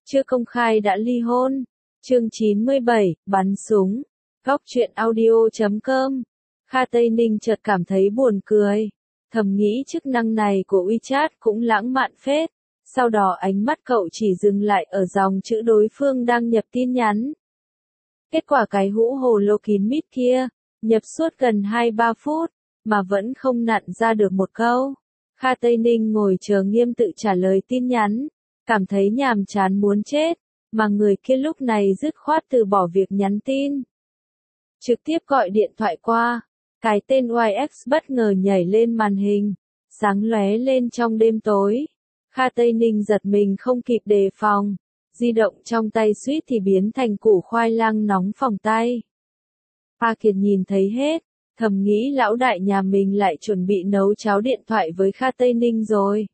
chưa công khai đã ly hôn. Chương 97, bắn súng. Góc truyện audio.com. Kha Tây Ninh chợt cảm thấy buồn cười. Thầm nghĩ chức năng này của WeChat cũng lãng mạn phết. Sau đó ánh mắt cậu chỉ dừng lại ở dòng chữ đối phương đang nhập tin nhắn. Kết quả cái hũ hồ lô kín mít kia, nhập suốt gần 2-3 phút, mà vẫn không nặn ra được một câu. Kha Tây Ninh ngồi chờ Nghiêm Tự trả lời tin nhắn, cảm thấy nhàm chán muốn chết, mà người kia lúc này dứt khoát từ bỏ việc nhắn tin. Trực tiếp gọi điện thoại qua, cái tên YX bất ngờ nhảy lên màn hình, sáng lóe lên trong đêm tối. Kha Tây Ninh giật mình không kịp đề phòng, di động trong tay suýt thì biến thành củ khoai lang nóng phỏng tay. A Kiệt nhìn thấy hết, thầm nghĩ lão đại nhà mình lại chuẩn bị nấu cháo điện thoại với Kha Tây Ninh rồi.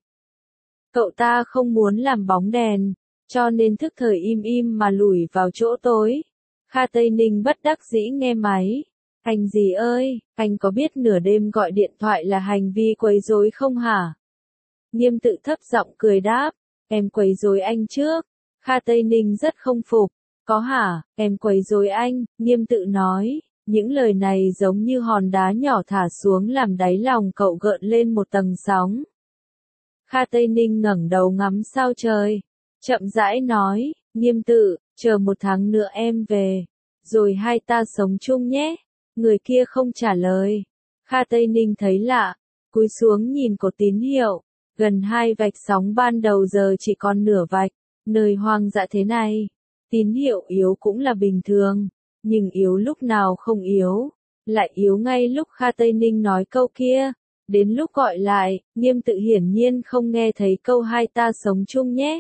Cậu ta không muốn làm bóng đèn, cho nên thức thời im im mà lủi vào chỗ tối. Kha Tây Ninh bất đắc dĩ nghe máy. Anh gì ơi, anh có biết nửa đêm gọi điện thoại là hành vi quấy rối không hả? Nghiêm Tự thấp giọng cười đáp, em quấy rối anh trước. Kha Tây Ninh rất không phục, có hả, em quấy rối anh, Nghiêm Tự nói. Những lời này giống như hòn đá nhỏ thả xuống làm đáy lòng cậu gợn lên một tầng sóng. Kha Tây Ninh ngẩng đầu ngắm sao trời, chậm rãi nói, Nghiêm Tự, chờ 1 tháng nữa em về, rồi hai ta sống chung nhé. Người kia không trả lời. Kha Tây Ninh thấy lạ, cúi xuống nhìn cột tín hiệu, gần 2 vạch sóng ban đầu giờ chỉ còn nửa vạch, nơi hoang dã thế này, tín hiệu yếu cũng là bình thường, nhưng yếu lúc nào không yếu, lại yếu ngay lúc Kha Tây Ninh nói câu kia. Đến lúc gọi lại, Nghiêm Tự hiển nhiên không nghe thấy câu hai ta sống chung nhé.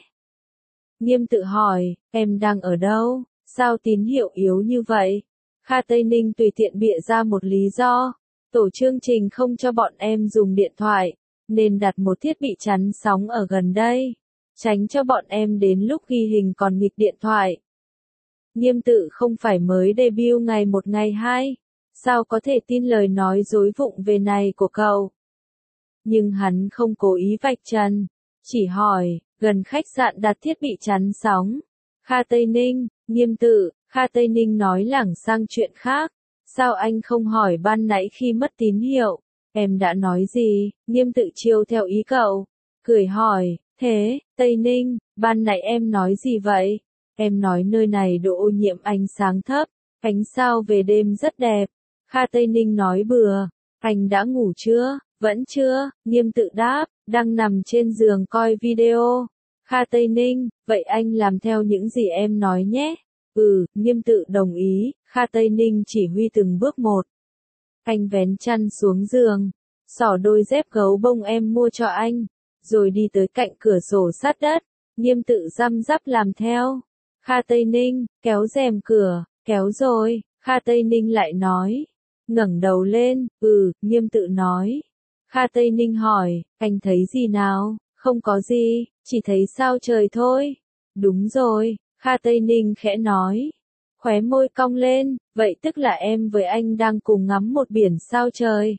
Nghiêm Tự hỏi, em đang ở đâu, sao tín hiệu yếu như vậy? Kha Tây Ninh tùy tiện bịa ra một lý do, tổ chương trình không cho bọn em dùng điện thoại, nên đặt một thiết bị chắn sóng ở gần đây, tránh cho bọn em đến lúc ghi hình còn nghịch điện thoại. Nghiêm Tự không phải mới debut ngày 1 ngày 2, sao có thể tin lời nói dối vụng về này của cậu? Nhưng hắn không cố ý vạch trần, chỉ hỏi, gần khách sạn đặt thiết bị chắn sóng. Kha Tây Ninh, Nghiêm Tự, Kha Tây Ninh nói lảng sang chuyện khác, sao anh không hỏi ban nãy khi mất tín hiệu, em đã nói gì? Nghiêm Tự chiêu theo ý cậu, cười hỏi, thế, Tây Ninh, ban nãy em nói gì vậy? Em nói nơi này độ ô nhiễm ánh sáng thấp, ánh sao về đêm rất đẹp. Kha Tây Ninh nói bừa, anh đã ngủ chưa? Vẫn chưa, Nghiêm Tự đáp, đang nằm trên giường coi video. Kha Tây Ninh, vậy anh làm theo những gì em nói nhé. Nghiêm Tự đồng ý. Kha Tây Ninh chỉ huy từng bước một. Anh vén chăn xuống giường, xỏ đôi dép gấu bông em mua cho anh, rồi đi tới cạnh cửa sổ sát đất. Nghiêm Tự răm rắp làm theo. Kha Tây Ninh, kéo rèm cửa, kéo rồi. Kha Tây Ninh lại nói. Ngẩng đầu lên, Nghiêm Tự nói. Kha Tây Ninh hỏi, anh thấy gì nào? Không có gì, chỉ thấy sao trời thôi. Đúng rồi, Kha Tây Ninh khẽ nói. Khóe môi cong lên, vậy tức là em với anh đang cùng ngắm một biển sao trời.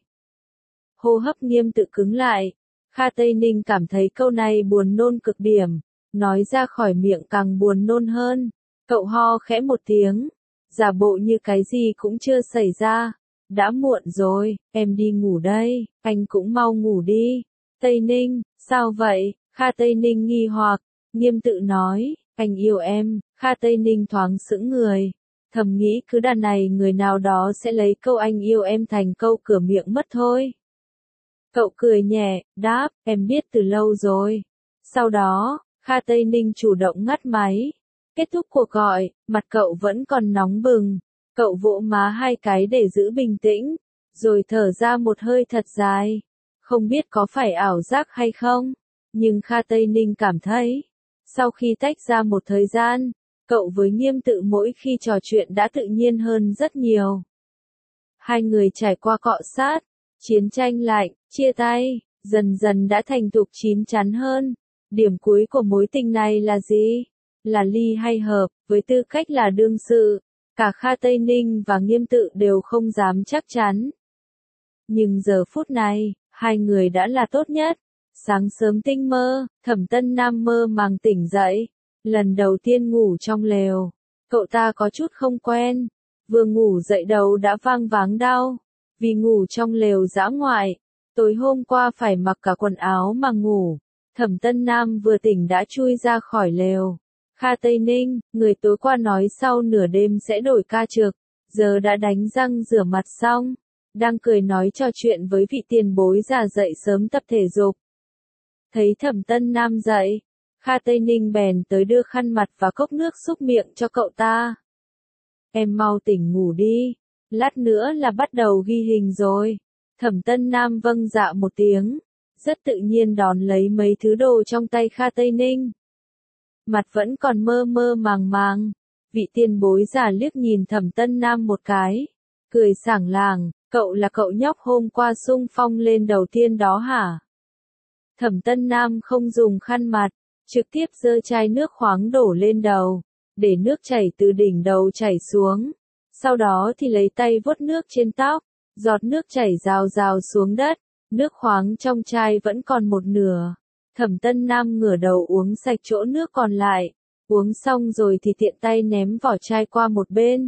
Hô hấp Nghiêm Tự cứng lại. Kha Tây Ninh cảm thấy câu này buồn nôn cực điểm, nói ra khỏi miệng càng buồn nôn hơn. Cậu ho khẽ một tiếng, giả bộ như cái gì cũng chưa xảy ra. Đã muộn rồi, em đi ngủ đây, anh cũng mau ngủ đi. Tây Ninh, sao vậy? Kha Tây Ninh nghi hoặc. Nghiêm Tự nói, anh yêu em. Kha Tây Ninh thoáng sững người, thầm nghĩ cứ đàn này người nào đó sẽ lấy câu anh yêu em thành câu cửa miệng mất thôi. Cậu cười nhẹ, đáp, em biết từ lâu rồi. Sau đó, Kha Tây Ninh chủ động ngắt máy. Kết thúc cuộc gọi, mặt cậu vẫn còn nóng bừng. Cậu vỗ má 2 cái để giữ bình tĩnh, rồi thở ra một hơi thật dài. Không biết có phải ảo giác hay không, nhưng Kha Tây Ninh cảm thấy, sau khi tách ra một thời gian, cậu với Nghiêm Tự mỗi khi trò chuyện đã tự nhiên hơn rất nhiều. Hai người trải qua cọ sát, chiến tranh lạnh, chia tay, dần dần đã thành thục chín chắn hơn. Điểm cuối của mối tình này là gì? Là ly hay hợp? Với tư cách là đương sự, cả Kha Tây Ninh và Nghiêm Tự đều không dám chắc chắn. Nhưng giờ phút này, hai người đã là tốt nhất. Sáng sớm tinh mơ, Thẩm Tân Nam mơ màng tỉnh dậy. Lần đầu tiên ngủ trong lều, cậu ta có chút không quen. Vừa ngủ dậy đầu đã vang váng đau. Vì ngủ trong lều dã ngoại, tối hôm qua phải mặc cả quần áo mà ngủ. Thẩm Tân Nam vừa tỉnh đã chui ra khỏi lều. Kha Tây Ninh, người tối qua nói sau nửa đêm sẽ đổi ca trực, giờ đã đánh răng rửa mặt xong, đang cười nói trò chuyện với vị tiền bối già dậy sớm tập thể dục. Thấy Thẩm Tân Nam dậy, Kha Tây Ninh bèn tới đưa khăn mặt và cốc nước xúc miệng cho cậu ta. Em mau tỉnh ngủ đi, lát nữa là bắt đầu ghi hình rồi. Thẩm Tân Nam vâng dạ một tiếng, rất tự nhiên đón lấy mấy thứ đồ trong tay Kha Tây Ninh. Mặt vẫn còn mơ mơ màng màng, vị tiền bối già liếc nhìn Thẩm Tân Nam một cái, cười sảng làng, cậu là cậu nhóc hôm qua xung phong lên đầu tiên đó hả? Thẩm Tân Nam không dùng khăn mặt, trực tiếp giơ chai nước khoáng đổ lên đầu, để nước chảy từ đỉnh đầu chảy xuống, sau đó thì lấy tay vuốt nước trên tóc, giọt nước chảy rào rào xuống đất, nước khoáng trong chai vẫn còn một nửa. Thẩm Tân Nam ngửa đầu uống sạch chỗ nước còn lại, uống xong rồi thì tiện tay ném vỏ chai qua một bên.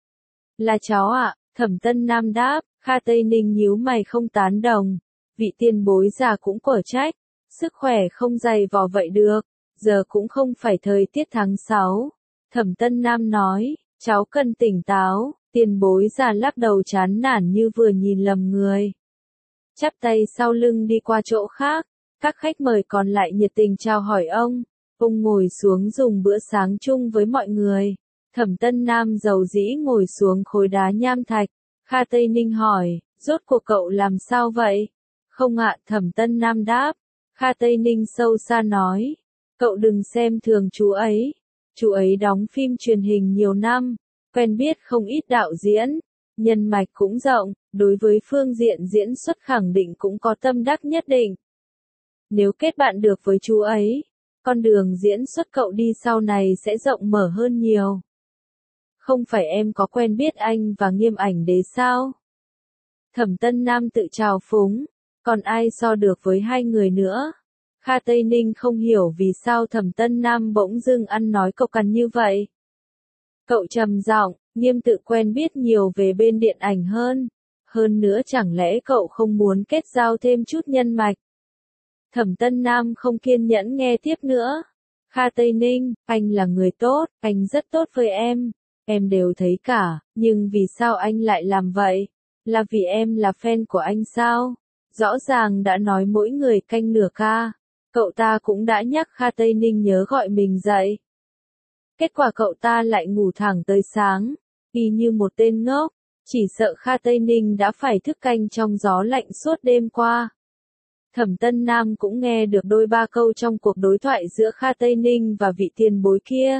Là cháu ạ, Thẩm Tân Nam đáp. Kha Tây Ninh nhíu mày không tán đồng, vị tiền bối già cũng quở trách, sức khỏe không dày vò vậy được, giờ cũng không phải thời tiết tháng 6. Thẩm Tân Nam nói, cháu cần tỉnh táo, tiền bối già lắc đầu chán nản như vừa nhìn lầm người. Chắp tay sau lưng đi qua chỗ khác, các khách mời còn lại nhiệt tình chào hỏi ông ngồi xuống dùng bữa sáng chung với mọi người. Thẩm Tân Nam dầu dĩ ngồi xuống khối đá nham thạch. Kha Tây Ninh hỏi, rốt cuộc cậu làm sao vậy? Không ạ, Thẩm Tân Nam đáp. Kha Tây Ninh sâu xa nói, cậu đừng xem thường chú ấy đóng phim truyền hình nhiều năm, quen biết không ít đạo diễn, nhân mạch cũng rộng, đối với phương diện diễn xuất khẳng định cũng có tâm đắc nhất định. Nếu kết bạn được với chú ấy, con đường diễn xuất cậu đi sau này sẽ rộng mở hơn nhiều. Không phải em có quen biết anh và Nghiêm Ảnh Đế sao? Thẩm Tân Nam tự trào phúng, còn ai so được với hai người nữa? Kha Tây Ninh không hiểu vì sao Thẩm Tân Nam bỗng dưng ăn nói cộc cằn như vậy. Cậu trầm giọng, Nghiêm tự quen biết nhiều về bên điện ảnh hơn. Hơn nữa chẳng lẽ cậu không muốn kết giao thêm chút nhân mạch? Thẩm Tân Nam không kiên nhẫn nghe tiếp nữa. Kha Tây Ninh, anh là người tốt, anh rất tốt với em đều thấy cả, nhưng vì sao anh lại làm vậy? Là vì em là fan của anh sao? Rõ ràng đã nói mỗi người canh nửa ca. Cậu ta cũng đã nhắc Kha Tây Ninh nhớ gọi mình dậy. Kết quả cậu ta lại ngủ thẳng tới sáng, y như một tên ngốc, chỉ sợ Kha Tây Ninh đã phải thức canh trong gió lạnh suốt đêm qua. Thẩm Tân Nam cũng nghe được đôi ba câu trong cuộc đối thoại giữa Kha Tây Ninh và vị tiền bối kia.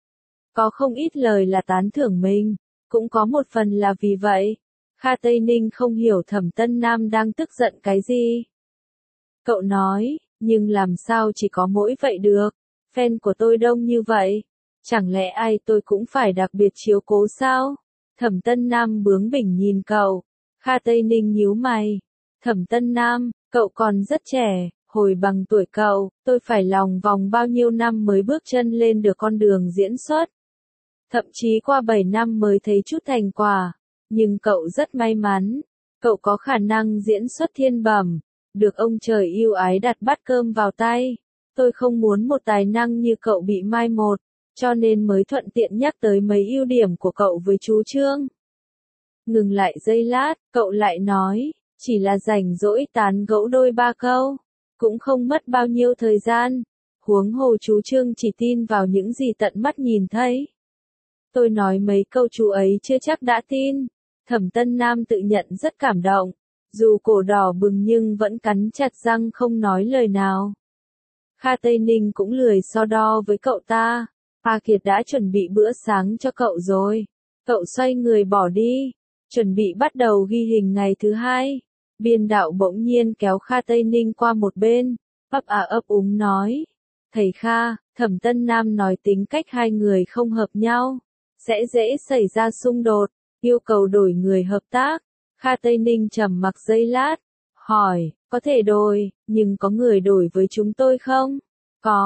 Có không ít lời là tán thưởng mình, cũng có một phần là vì vậy. Kha Tây Ninh không hiểu Thẩm Tân Nam đang tức giận cái gì. Cậu nói, nhưng làm sao chỉ có mỗi vậy được, fan của tôi đông như vậy, chẳng lẽ ai tôi cũng phải đặc biệt chiếu cố sao? Thẩm Tân Nam bướng bỉnh nhìn cậu. Kha Tây Ninh nhíu mày. Thẩm Tân Nam, cậu còn rất trẻ, hồi bằng tuổi cậu, tôi phải lòng vòng bao nhiêu năm mới bước chân lên được con đường diễn xuất. Thậm chí qua 7 năm mới thấy chút thành quả. Nhưng cậu rất may mắn. Cậu có khả năng diễn xuất thiên bẩm, được ông trời yêu ái đặt bát cơm vào tay. Tôi không muốn một tài năng như cậu bị mai một, cho nên mới thuận tiện nhắc tới mấy ưu điểm của cậu với chú Trương. Ngừng lại giây lát, cậu lại nói, chỉ là rảnh rỗi tán gẫu đôi ba câu, cũng không mất bao nhiêu thời gian. Huống hồ chú Trương chỉ tin vào những gì tận mắt nhìn thấy. Tôi nói mấy câu chú ấy chưa chắc đã tin. Thẩm Tân Nam tự nhận rất cảm động, dù cổ đỏ bừng nhưng vẫn cắn chặt răng không nói lời nào. Kha Tây Ninh cũng lười so đo với cậu ta. A Kiệt đã chuẩn bị bữa sáng cho cậu rồi. Cậu xoay người bỏ đi, chuẩn bị bắt đầu ghi hình ngày thứ 2. Biên đạo bỗng nhiên kéo Kha Tây Ninh qua một bên, ấp úng nói. Thầy Kha, Thẩm Tân Nam nói tính cách hai người không hợp nhau, sẽ dễ xảy ra xung đột, yêu cầu đổi người hợp tác. Kha Tây Ninh trầm mặc giây lát, hỏi, có thể đổi, nhưng có người đổi với chúng tôi không? Có,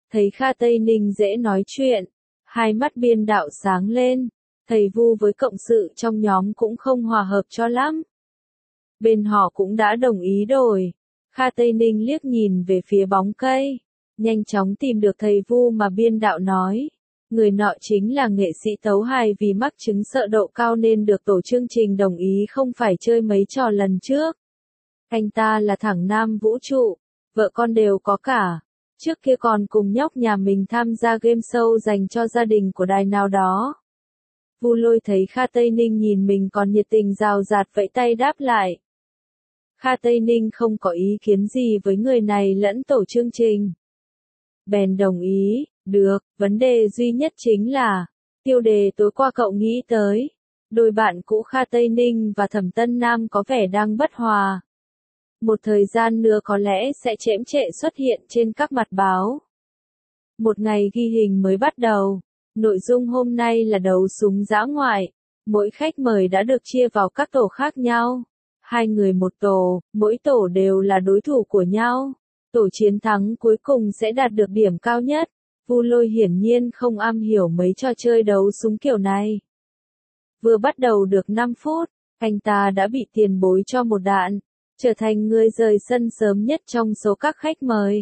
Thấy Kha Tây Ninh dễ nói chuyện, hai mắt biên đạo sáng lên, thầy Vu với cộng sự trong nhóm cũng không hòa hợp cho lắm. Bên họ cũng đã đồng ý đổi. Kha Tây Ninh liếc nhìn về phía bóng cây, nhanh chóng tìm được thầy Vu mà biên đạo nói. Người nọ chính là nghệ sĩ tấu hài vì mắc chứng sợ độ cao nên được tổ chương trình đồng ý không phải chơi mấy trò lần trước. Anh ta là thẳng nam vũ trụ, vợ con đều có cả. Trước kia còn cùng nhóc nhà mình tham gia game show dành cho gia đình của đài nào đó. Vu Lôi thấy Kha Tây Ninh nhìn mình còn nhiệt tình rào rạt vẫy tay đáp lại. Kha Tây Ninh không có ý kiến gì với người này lẫn tổ chương trình. Bèn đồng ý, được, vấn đề duy nhất chính là, tiêu đề tối qua cậu nghĩ tới. Đôi bạn cũ Kha Tây Ninh và Thẩm Tân Nam có vẻ đang bất hòa. Một thời gian nữa có lẽ sẽ chễm chệ xuất hiện trên các mặt báo. Một ngày ghi hình mới bắt đầu. Nội dung hôm nay là đấu súng dã ngoại. Mỗi khách mời đã được chia vào các tổ khác nhau. 2 người một tổ, mỗi tổ đều là đối thủ của nhau. Tổ chiến thắng cuối cùng sẽ đạt được điểm cao nhất. Vu Lôi hiển nhiên không am hiểu mấy trò chơi đấu súng kiểu này. Vừa bắt đầu được 5 phút, anh ta đã bị tiền bối cho một đạn, trở thành người rời sân sớm nhất trong số các khách mời.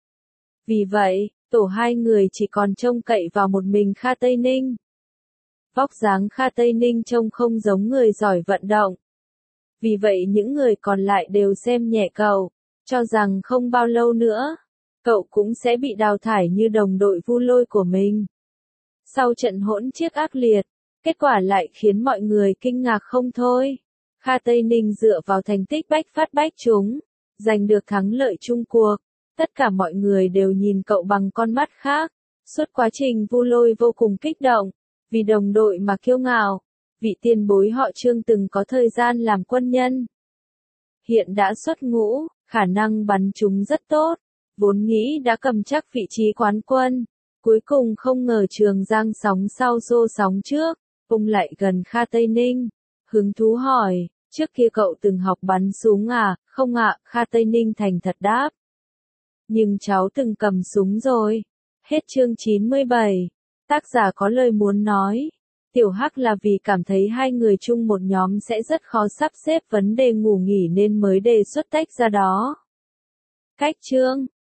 Vì vậy, tổ 2 người chỉ còn trông cậy vào một mình Kha Tây Ninh. Vóc dáng Kha Tây Ninh trông không giống người giỏi vận động. Vì vậy những người còn lại đều xem nhẹ cậu, cho rằng không bao lâu nữa, cậu cũng sẽ bị đào thải như đồng đội Vu Lôi của mình. Sau trận hỗn chiến ác liệt, kết quả lại khiến mọi người kinh ngạc không thôi. Kha Tây Ninh dựa vào thành tích bách phát bách trúng, giành được thắng lợi chung cuộc. Tất cả mọi người đều nhìn cậu bằng con mắt khác. Suốt quá trình Vu Lôi vô cùng kích động, vì đồng đội mà kiêu ngạo. Vị tiền bối họ Trương từng có thời gian làm quân nhân. Hiện đã xuất ngũ, khả năng bắn trúng rất tốt. Vốn nghĩ đã cầm chắc vị trí quán quân. Cuối cùng không ngờ Trường Giang sóng sau xô sóng trước, ung lại gần Kha Tây Ninh. Hứng thú hỏi, trước kia cậu từng học bắn súng à? Không ạ, Kha Tây Ninh thành thật đáp. Nhưng cháu từng cầm súng rồi. Hết chương 97. Tác giả có lời muốn nói. Tiểu Hắc là vì cảm thấy 2 người chung một nhóm sẽ rất khó sắp xếp vấn đề ngủ nghỉ nên mới đề xuất tách ra đó. Cách chương